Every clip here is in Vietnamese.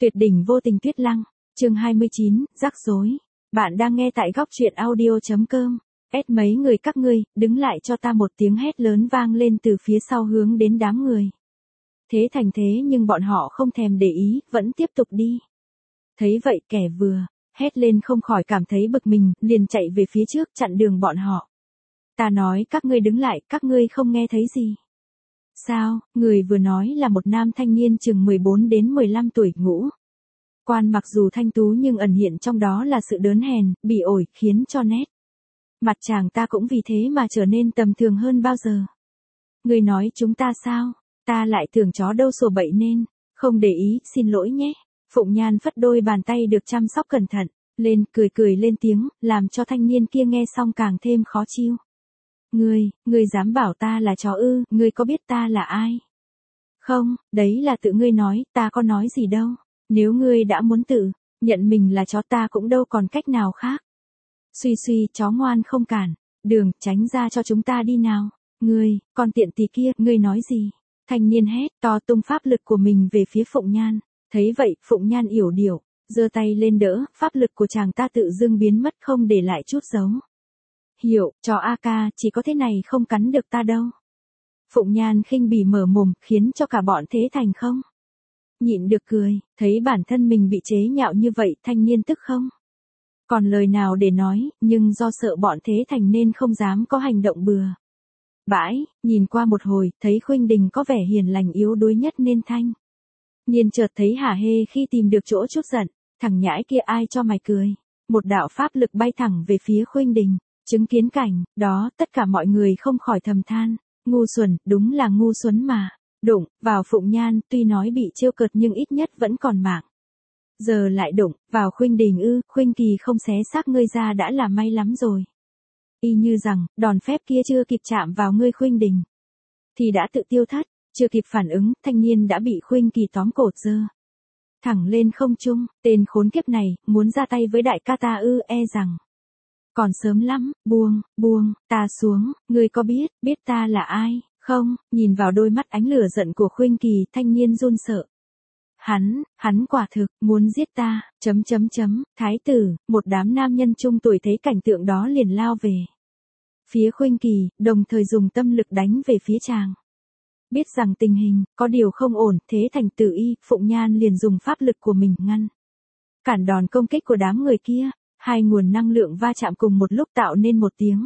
Tuyệt đỉnh vô tình Tuyết Lăng, chương 29, rắc rối. Bạn đang nghe tại góc truyện audio.com. Mấy người các ngươi, đứng lại cho ta, một tiếng hét lớn vang lên từ phía sau hướng đến đám người. Thế thành thế nhưng bọn họ không thèm để ý, vẫn tiếp tục đi. Thấy vậy kẻ vừa hét lên không khỏi cảm thấy bực mình, liền chạy về phía trước chặn đường bọn họ. Ta nói các ngươi đứng lại, các ngươi không nghe thấy gì. Sao? Người vừa nói là một nam thanh niên chừng 14 đến 15 tuổi, ngũ quan, mặc dù thanh tú nhưng ẩn hiện trong đó là sự đớn hèn, bỉ ổi, khiến cho nét mặt chàng ta cũng vì thế mà trở nên tầm thường hơn bao giờ. Người nói chúng ta sao? Ta lại tưởng chó đâu sủa bậy nên không để ý, xin lỗi nhé. Phụng Nhan phất đôi bàn tay được chăm sóc cẩn thận lên, cười lên tiếng, làm cho thanh niên kia nghe xong càng thêm khó chịu. Ngươi dám bảo ta là chó ư? Ngươi có biết ta là ai? Không, đấy là tự ngươi nói, ta có nói gì đâu. Nếu ngươi đã muốn tự nhận mình là chó, ta cũng đâu còn cách nào khác. Suy, chó ngoan không cản đường, tránh ra cho chúng ta đi nào. Ngươi, con tiện tỳ kia, ngươi nói gì? Thanh niên hét to, tung pháp lực của mình về phía Phụng Nhan. Thấy vậy, Phụng Nhan yểu điệu, giơ tay lên đỡ, pháp lực của chàng ta tự dưng biến mất không để lại chút dấu hiệu. Chó a ca, chỉ có thế này không cắn được ta đâu. Phụng Nhan khinh bỉ mở mồm, khiến cho cả bọn Thế Thành không nhịn được cười. Thấy bản thân mình bị chế nhạo như vậy, thanh niên tức không còn lời nào để nói, nhưng do sợ bọn Thế Thành nên không dám có hành động bừa bãi. Nhìn qua một hồi, thấy Khuynh Đình có vẻ hiền lành yếu đuối nhất nên thanh niên chợt thấy hả hê khi tìm được chỗ chút giận. Thằng nhãi kia, ai cho mày cười? Một đạo pháp lực bay thẳng về phía Khuynh Đình. Chứng kiến cảnh đó, tất cả mọi người không khỏi thầm than, ngu xuẩn, đúng là ngu xuẩn mà. Đụng vào Phụng Nhan, tuy nói bị trêu cợt nhưng ít nhất vẫn còn mạng. Giờ lại đụng vào Khuynh Đình ư? Khuynh Kỳ không xé xác ngươi ra đã là may lắm rồi. Y như rằng, đòn phép kia chưa kịp chạm vào ngươi Khuynh Đình thì đã tự tiêu thất. Chưa kịp phản ứng, thanh niên đã bị Khuynh Kỳ tóm cột giơ thẳng lên không trung. Tên khốn kiếp này, muốn ra tay với đại ca ta ư? E rằng còn sớm lắm. Buông ta xuống. Ngươi có biết ta là ai không? Nhìn vào đôi mắt ánh lửa giận của Khuynh Kỳ, thanh niên run sợ. Hắn quả thực muốn giết ta. Thái tử, một đám nam nhân trung tuổi thấy cảnh tượng đó liền lao về phía Khuynh Kỳ, đồng thời dùng tâm lực đánh về phía chàng. Biết rằng tình hình có điều không ổn, Thế Thành tự y, Phụng Nhan liền dùng pháp lực của mình ngăn cản đòn công kích của đám người kia. Hai nguồn năng lượng va chạm cùng một lúc tạo nên một tiếng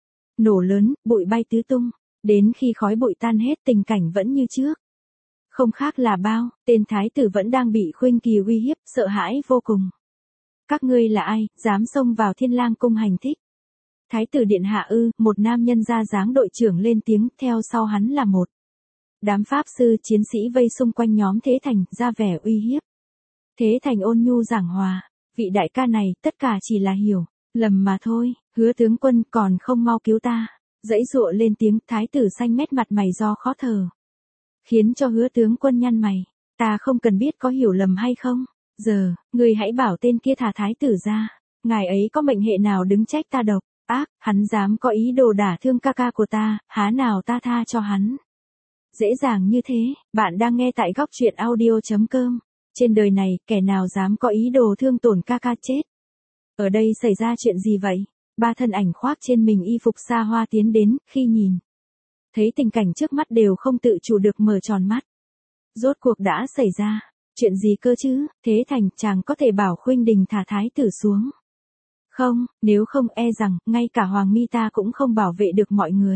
nổ lớn, bụi bay tứ tung. Đến khi khói bụi tan hết, tình cảnh vẫn như trước. Không khác là bao, tên thái tử vẫn đang bị Khuynh Kỳ uy hiếp, sợ hãi vô cùng. Các ngươi là ai, dám xông vào Thiên Lang cung hành thích? Thái tử điện hạ ư? Một nam nhân ra dáng đội trưởng lên tiếng, theo sau hắn là một đám pháp sư chiến sĩ vây xung quanh nhóm Thế Thành, ra vẻ uy hiếp. Thế Thành ôn nhu giảng hòa, vị đại ca này, tất cả chỉ là hiểu lầm mà thôi. Hứa tướng quân, còn không mau cứu ta. Giãy giụa lên tiếng. Thái tử xanh mét mặt mày do khó thở, khiến cho Hứa tướng quân nhăn mày. Ta không cần biết có hiểu lầm hay không. Giờ, ngươi hãy bảo tên kia thả thái tử ra. Ngài ấy có mệnh hệ nào đứng trách ta độc ác? Hắn dám có ý đồ đả thương ca ca của ta, há nào ta tha cho hắn dễ dàng như thế. Bạn đang nghe tại góc truyện audio.com. Trên đời này, kẻ nào dám có ý đồ thương tổn ca ca chết. Ở đây xảy ra chuyện gì vậy? Ba thân ảnh khoác trên mình y phục xa hoa tiến đến, khi nhìn thấy tình cảnh trước mắt đều không tự chủ được mở tròn mắt. Rốt cuộc đã xảy ra chuyện gì cơ chứ? Thế Thành, chàng có thể bảo Khuynh Đình thả thái tử xuống không? Nếu không, e rằng ngay cả Hoàng Mi ta cũng không bảo vệ được mọi người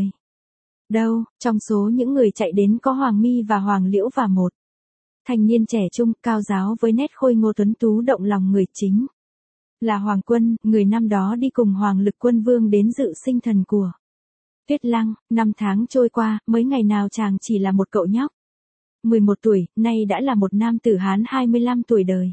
đâu. Trong số những người chạy đến có Hoàng Mi và Hoàng Liễu và một thanh niên trẻ trung, cao giáo với nét khôi ngô tuấn tú động lòng người, chính là Hoàng Quân, người năm đó đi cùng Hoàng Lực Quân Vương đến dự sinh thần của Tuyết Lăng. 5 tháng trôi qua, mới ngày nào chàng chỉ là một cậu nhóc 11 tuổi, nay đã là một nam tử Hán 25 tuổi đời.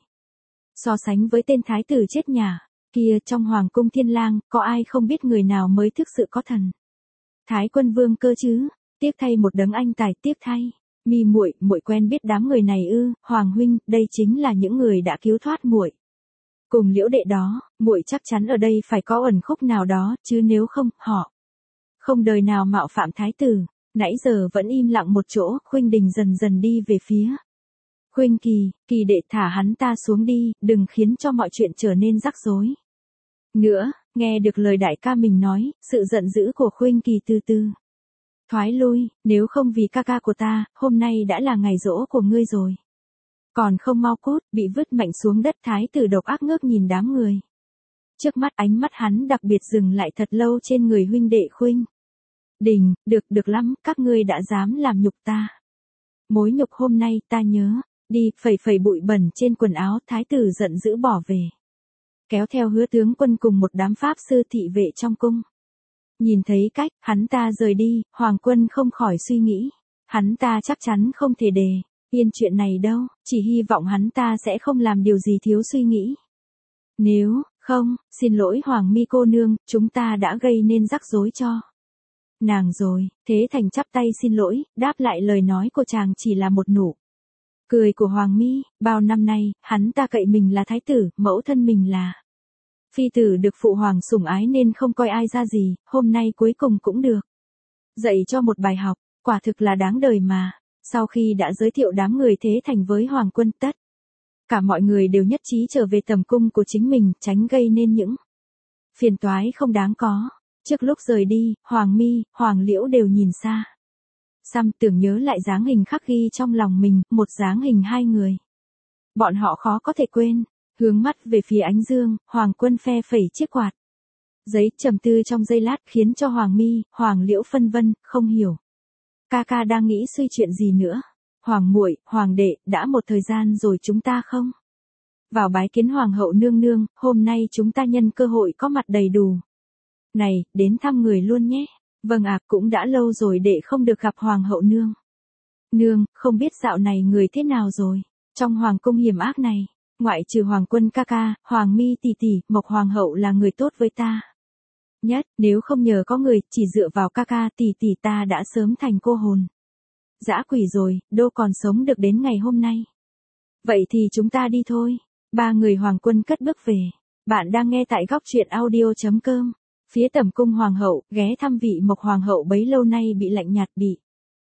So sánh với tên thái tử chết nhà kia trong Hoàng cung Thiên Lang, có ai không biết người nào mới thực sự có thần Thái Quân Vương cơ chứ? Tiếc thay một đấng anh tài, tiếc thay. Mi muội quen biết đám người này ư? Hoàng huynh, đây chính là những người đã cứu thoát muội cùng Liễu đệ đó. Muội chắc chắn ở đây phải có ẩn khúc nào đó, chứ nếu không, họ không đời nào mạo phạm thái tử. Nãy giờ vẫn im lặng một chỗ, Khuynh Đình dần dần đi về phía Khuynh Kỳ, Kỳ đệ thả hắn ta xuống đi, đừng khiến cho mọi chuyện trở nên rắc rối. Nữa, nghe được lời đại ca mình nói, sự giận dữ của Khuynh Kỳ từ từ thoái lui, nếu không vì ca ca của ta, hôm nay đã là ngày giỗ của ngươi rồi. Còn không mau cút, bị vứt mạnh xuống đất thái tử độc ác ngước nhìn đám người. Trước mắt ánh mắt hắn đặc biệt dừng lại thật lâu trên người huynh đệ Khuynh Đình, được lắm, các ngươi đã dám làm nhục ta. Mối nhục hôm nay ta nhớ, đi, phẩy phẩy bụi bẩn trên quần áo, thái tử giận dữ bỏ về. Kéo theo Hứa tướng quân cùng một đám pháp sư thị vệ trong cung. Nhìn thấy cách, hắn ta rời đi, Hoàng Quân không khỏi suy nghĩ. Hắn ta chắc chắn không thể yên chuyện này đâu, chỉ hy vọng hắn ta sẽ không làm điều gì thiếu suy nghĩ. Nếu, không, xin lỗi Hoàng Mi cô nương, chúng ta đã gây nên rắc rối cho nàng rồi. Thế Thành chắp tay xin lỗi, đáp lại lời nói của chàng chỉ là một nụ cười của Hoàng Mi. Bao năm nay, hắn ta cậy mình là thái tử, mẫu thân mình là phi tử được phụ hoàng sủng ái nên không coi ai ra gì, hôm nay cuối cùng cũng được dạy cho một bài học, quả thực là đáng đời mà. Sau khi đã giới thiệu đám người Thế Thành với Hoàng Quân, tất cả mọi người đều nhất trí trở về tầm cung của chính mình, tránh gây nên những phiền toái không đáng có. Trước lúc rời đi, Hoàng Mi, Hoàng Liễu đều nhìn xa xăm, tưởng nhớ lại dáng hình khắc ghi trong lòng mình, một dáng hình hai người. Bọn họ khó có thể quên. Hướng mắt về phía ánh dương, Hoàng Quân phe phẩy chiếc quạt giấy, trầm tư trong giây lát, khiến cho Hoàng Mi, Hoàng Liễu phân vân, không hiểu ca ca đang nghĩ suy chuyện gì nữa. Hoàng muội, Hoàng đệ, đã một thời gian rồi chúng ta không vào bái kiến Hoàng hậu nương nương, hôm nay chúng ta nhân cơ hội có mặt đầy đủ này, đến thăm người luôn nhé. Vâng ạ, cũng đã lâu rồi đệ không được gặp Hoàng hậu nương nương, không biết dạo này người thế nào rồi. Trong Hoàng cung hiểm ác này, ngoại trừ Hoàng Quân ca ca, Hoàng Mi tỷ tỷ, Mộc Hoàng hậu là người tốt với ta nhất, nếu không nhờ có người, chỉ dựa vào ca ca tỷ tỷ ta đã sớm thành cô hồn dã quỷ rồi, đâu còn sống được đến ngày hôm nay. Vậy thì chúng ta đi thôi. Ba người Hoàng Quân cất bước về. Bạn đang nghe tại góc truyện audio.com. Phía tẩm cung Hoàng hậu, ghé thăm vị Mộc Hoàng hậu bấy lâu nay bị lạnh nhạt, bị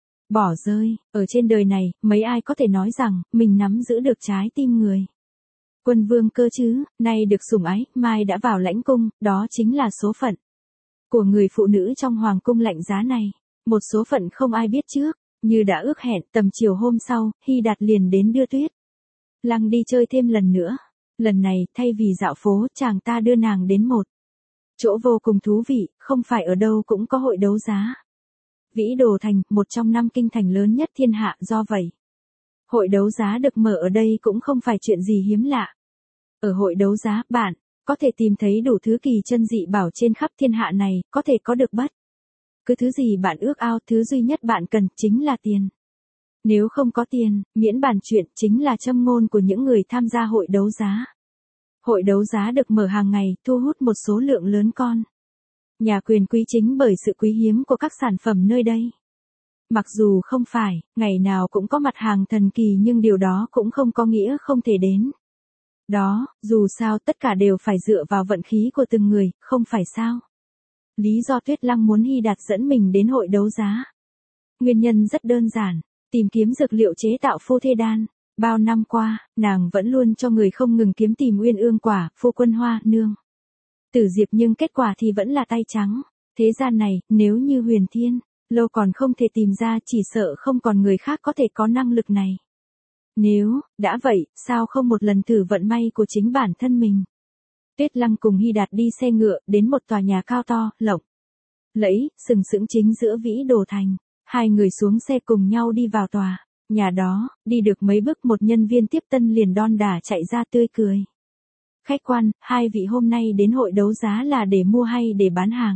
bỏ rơi. Ở trên đời này, mấy ai có thể nói rằng mình nắm giữ được trái tim người Quân vương cơ chứ, nay được sủng ái, mai đã vào lãnh cung, đó chính là số phận của người phụ nữ trong Hoàng cung lạnh giá này. Một số phận không ai biết trước. Như đã ước hẹn, tầm chiều hôm sau, Hy Đạt liền đến đưa Tuyết Lăng đi chơi thêm lần nữa. Lần này, thay vì dạo phố, chàng ta đưa nàng đến một chỗ vô cùng thú vị, không phải ở đâu cũng có hội đấu giá. Vĩ Đồ Thành, một trong 5 kinh thành lớn nhất thiên hạ, do vậy hội đấu giá được mở ở đây cũng không phải chuyện gì hiếm lạ. Ở hội đấu giá, bạn có thể tìm thấy đủ thứ kỳ chân dị bảo trên khắp thiên hạ này, có thể có được bất cứ thứ gì bạn ước ao, thứ duy nhất bạn cần chính là tiền. Nếu không có tiền, miễn bàn chuyện, chính là châm ngôn của những người tham gia hội đấu giá. Hội đấu giá được mở hàng ngày, thu hút một số lượng lớn con nhà quyền quý chính bởi sự quý hiếm của các sản phẩm nơi đây. Mặc dù không phải ngày nào cũng có mặt hàng thần kỳ, nhưng điều đó cũng không có nghĩa không thể đến đó, dù sao tất cả đều phải dựa vào vận khí của từng người, không phải sao? Lý do Tuyết Lăng muốn Hy Đạt dẫn mình đến hội đấu giá, nguyên nhân rất đơn giản, tìm kiếm dược liệu chế tạo phu thê đan. Bao năm qua, nàng vẫn luôn cho người không ngừng kiếm tìm uyên ương quả, phu quân hoa, nương tử diệp, nhưng kết quả thì vẫn là tay trắng. Thế gian này, nếu như Huyền Thiên Lâu còn không thể tìm ra, chỉ sợ không còn người khác có thể có năng lực này. Nếu đã vậy, sao không một lần thử vận may của chính bản thân mình? Tuyết Lăng cùng Hy Đạt đi xe ngựa, đến một tòa nhà cao to, lộng lẫy, sừng sững chính giữa Vĩ Đồ Thành. Hai người xuống xe cùng nhau đi vào tòa nhà đó, đi được mấy bước một nhân viên tiếp tân liền đon đả chạy ra tươi cười. Khách quan, hai vị hôm nay đến hội đấu giá là để mua hay để bán hàng?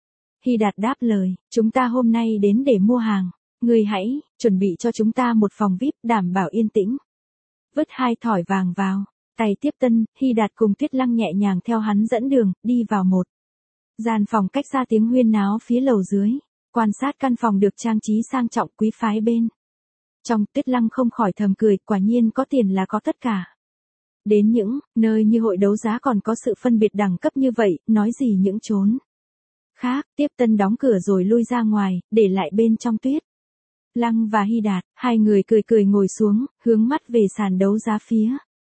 Hy Đạt đáp lời, chúng ta hôm nay đến để mua hàng. Người hãy chuẩn bị cho chúng ta một phòng VIP, đảm bảo yên tĩnh. Vứt 2 thỏi vàng vào tay tiếp tân, Hy Đạt cùng Tuyết Lăng nhẹ nhàng theo hắn dẫn đường, đi vào một gian phòng cách xa tiếng huyên náo phía lầu dưới. Quan sát căn phòng được trang trí sang trọng quý phái bên trong, Tuyết Lăng không khỏi thầm cười, quả nhiên có tiền là có tất cả. Đến những nơi như hội đấu giá còn có sự phân biệt đẳng cấp như vậy, nói gì những chốn khác. Tiếp tân đóng cửa rồi lui ra ngoài, để lại bên trong Tuyết Lăng và Hy Đạt, hai người cười cười ngồi xuống, hướng mắt về sàn đấu giá phía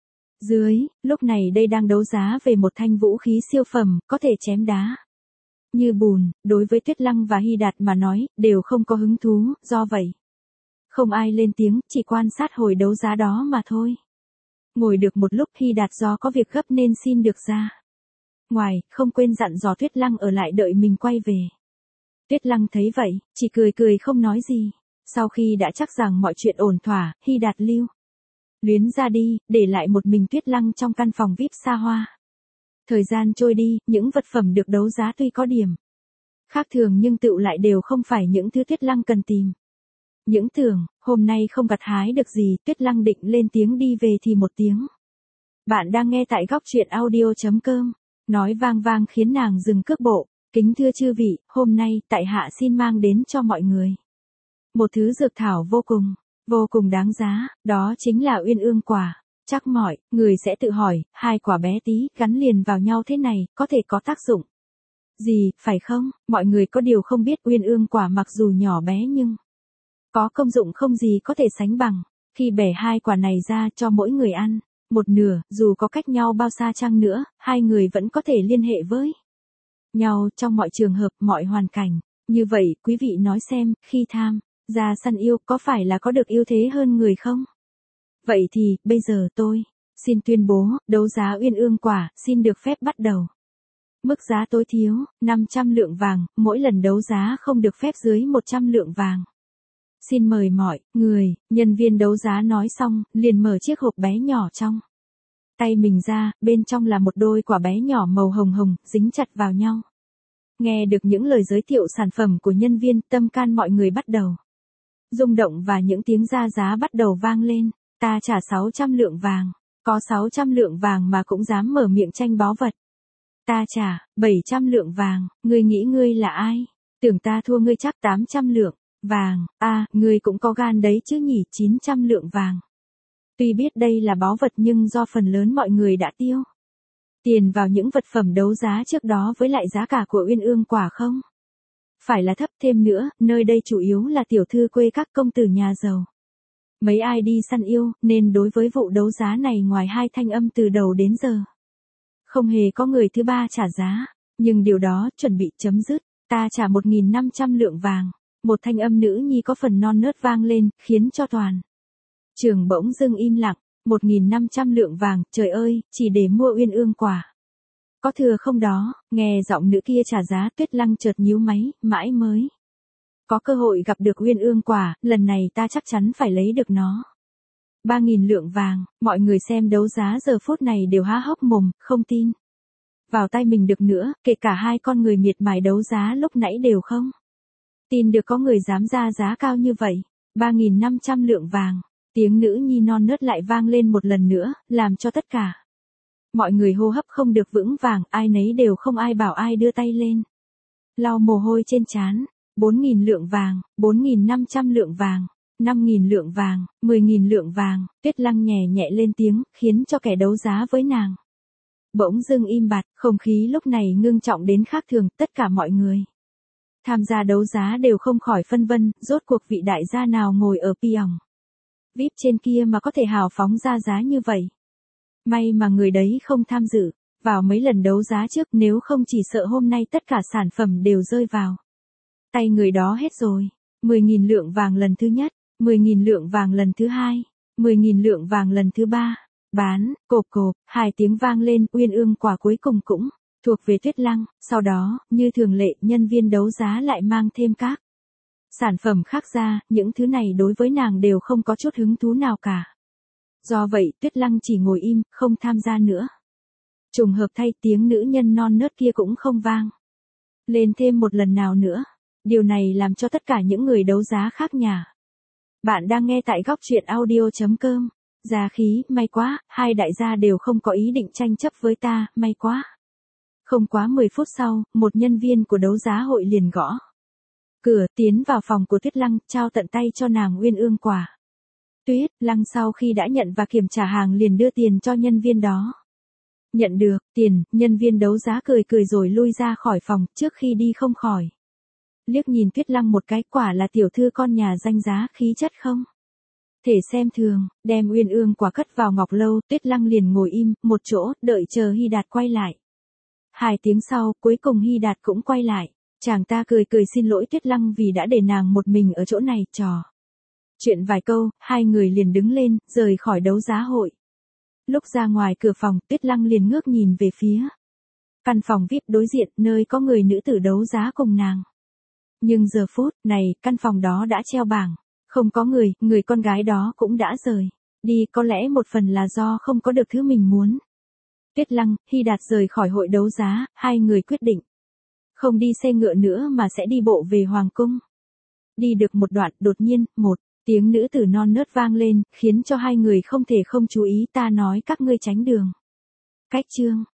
dưới, lúc này đây đang đấu giá về một thanh vũ khí siêu phẩm, có thể chém đá như bùn, đối với Tuyết Lăng và Hy Đạt mà nói, đều không có hứng thú, do vậy không ai lên tiếng, chỉ quan sát hồi đấu giá đó mà thôi. Ngồi được một lúc Hy Đạt do có việc gấp nên xin được ra ngoài, không quên dặn dò Tuyết Lăng ở lại đợi mình quay về. Tuyết Lăng thấy vậy, chỉ cười cười không nói gì. Sau khi đã chắc rằng mọi chuyện ổn thỏa, Hy Đạt lưu luyến ra đi, để lại một mình Tuyết Lăng trong căn phòng VIP xa hoa. Thời gian trôi đi, những vật phẩm được đấu giá tuy có điểm khác thường nhưng tựu lại đều không phải những thứ Tuyết Lăng cần tìm. Những tưởng, hôm nay không gặt hái được gì, Tuyết Lăng định lên tiếng đi về thì một tiếng. Bạn đang nghe tại góc truyện audio.com, nói vang vang khiến nàng dừng cước bộ. Kính thưa chư vị, hôm nay, tại hạ xin mang đến cho mọi người một thứ dược thảo vô cùng đáng giá, đó chính là Uyên Ương quả. Chắc mọi người sẽ tự hỏi, hai quả bé tí gắn liền vào nhau thế này, có thể có tác dụng gì, phải không? Mọi người có điều không biết Uyên Ương quả mặc dù nhỏ bé nhưng có công dụng không gì có thể sánh bằng. Khi bẻ hai quả này ra cho mỗi người ăn một nửa, dù có cách nhau bao xa chăng nữa, hai người vẫn có thể liên hệ với nhau trong mọi trường hợp, mọi hoàn cảnh. Như vậy, quý vị nói xem, khi tham gia săn yêu có phải là có được ưu thế hơn người không? Vậy thì, bây giờ tôi xin tuyên bố, đấu giá Uyên Ương quả, xin được phép bắt đầu. Mức giá tối thiểu, 500 lượng vàng, mỗi lần đấu giá không được phép dưới 100 lượng vàng. Xin mời mọi người, nhân viên đấu giá nói xong, liền mở chiếc hộp bé nhỏ trong tay mình ra, bên trong là một đôi quả bé nhỏ màu hồng hồng, dính chặt vào nhau. Nghe được những lời giới thiệu sản phẩm của nhân viên, tâm can mọi người bắt đầu rung động và những tiếng ra giá bắt đầu vang lên. Ta trả 600 lượng vàng. Có 600 lượng vàng mà cũng dám mở miệng tranh báu vật. Ta trả 700 lượng vàng. Ngươi nghĩ ngươi là ai? Tưởng ta thua ngươi chắc 800 lượng vàng. Ngươi cũng có gan đấy chứ nhỉ, 900 lượng vàng. Tuy biết đây là báu vật nhưng do phần lớn mọi người đã tiêu tiền vào những vật phẩm đấu giá trước đó với lại giá cả của Uyên Ương quả không phải là thấp, thêm nữa, nơi đây chủ yếu là tiểu thư quê các công tử nhà giàu. Mấy ai đi săn yêu, nên đối với vụ đấu giá này ngoài hai thanh âm từ đầu đến giờ, không hề có người thứ ba trả giá. Nhưng điều đó chuẩn bị chấm dứt. Ta trả 1.500 lượng vàng. Một thanh âm nữ nhi có phần non nớt vang lên, khiến cho toàn trường bỗng dưng im lặng. 1.500 lượng vàng, trời ơi, chỉ để mua Uyên Ương quả. Có thừa không đó? Nghe giọng nữ kia trả giá, Tuyết Lăng chợt nhíu máy, mãi mới có cơ hội gặp được Uyên Ương quả, lần này ta chắc chắn phải lấy được nó. 3.000 lượng vàng, mọi người xem đấu giá giờ phút này đều há hốc mồm, không tin vào tay mình được nữa, kể cả hai con người miệt mài đấu giá lúc nãy đều không tin được có người dám ra giá cao như vậy. 3.500 lượng vàng. Tiếng nữ nhi non nớt lại vang lên một lần nữa, làm cho tất cả mọi người hô hấp không được vững vàng, ai nấy đều không ai bảo ai đưa tay lên lau mồ hôi trên trán. 4.000 lượng vàng, 4.500 lượng vàng, 5.000 lượng vàng, 10.000 lượng vàng. Tuyết Lăng nhẹ nhẹ lên tiếng, khiến cho kẻ đấu giá với nàng bỗng dưng im bặt. Không khí lúc này ngưng trọng đến khác thường, tất cả mọi người tham gia đấu giá đều không khỏi phân vân, rốt cuộc vị đại gia nào ngồi ở piòng VIP trên kia mà có thể hào phóng ra giá như vậy. May mà người đấy không tham dự vào mấy lần đấu giá trước, nếu không chỉ sợ hôm nay tất cả sản phẩm đều rơi vào tay người đó hết rồi. 10.000 lượng vàng lần thứ nhất, 10.000 lượng vàng lần thứ hai, 10.000 lượng vàng lần thứ ba. Bán, cộp cộp, hai tiếng vang lên, Uyên Ương quả cuối cùng cũng thuộc về Tuyết Lăng. Sau đó, như thường lệ, nhân viên đấu giá lại mang thêm các sản phẩm khác ra, những thứ này đối với nàng đều không có chút hứng thú nào cả. Do vậy, Tuyết Lăng chỉ ngồi im, không tham gia nữa. Trùng hợp thay, tiếng nữ nhân non nớt kia cũng không vang lên thêm một lần nào nữa. Điều này làm cho tất cả những người đấu giá khác nhả. Bạn đang nghe tại góc truyện audio.com. Giá khí, may quá, hai đại gia đều không có ý định tranh chấp với ta, may quá. Không quá 10 phút sau, một nhân viên của đấu giá hội liền gõ cửa, tiến vào phòng của Tuyết Lăng, trao tận tay cho nàng Uyên Ương quả. Tuyết Lăng sau khi đã nhận và kiểm trả hàng liền đưa tiền cho nhân viên đó. Nhận được tiền, nhân viên đấu giá cười cười rồi lui ra khỏi phòng, trước khi đi không khỏi liếc nhìn Tuyết Lăng một cái, quả là tiểu thư con nhà danh giá khí chất không thể xem thường, đem uyên ương quả cất vào ngọc lâu, Tuyết Lăng liền ngồi im, một chỗ, đợi chờ Hy Đạt quay lại. 2 tiếng sau, cuối cùng Hy Đạt cũng quay lại. Chàng ta cười cười xin lỗi Tuyết Lăng vì đã để nàng một mình ở chỗ này, trò chuyện vài câu, 2 người liền đứng lên, rời khỏi đấu giá hội. Lúc ra ngoài cửa phòng, Tuyết Lăng liền ngước nhìn về phía căn phòng VIP đối diện, nơi có người nữ tử đấu giá cùng nàng. Nhưng giờ phút này, căn phòng đó đã treo bảng. Không có người con gái đó cũng đã rời đi, có lẽ một phần là do không có được thứ mình muốn. Tuyết Lăng, Hy Đạt rời khỏi hội đấu giá, 2 người quyết định không đi xe ngựa nữa mà sẽ đi bộ về Hoàng cung. Đi được một đoạn, đột nhiên, một tiếng nữ tử non nớt vang lên, khiến cho 2 người không thể không chú ý, ta nói các ngươi tránh đường. Cách chương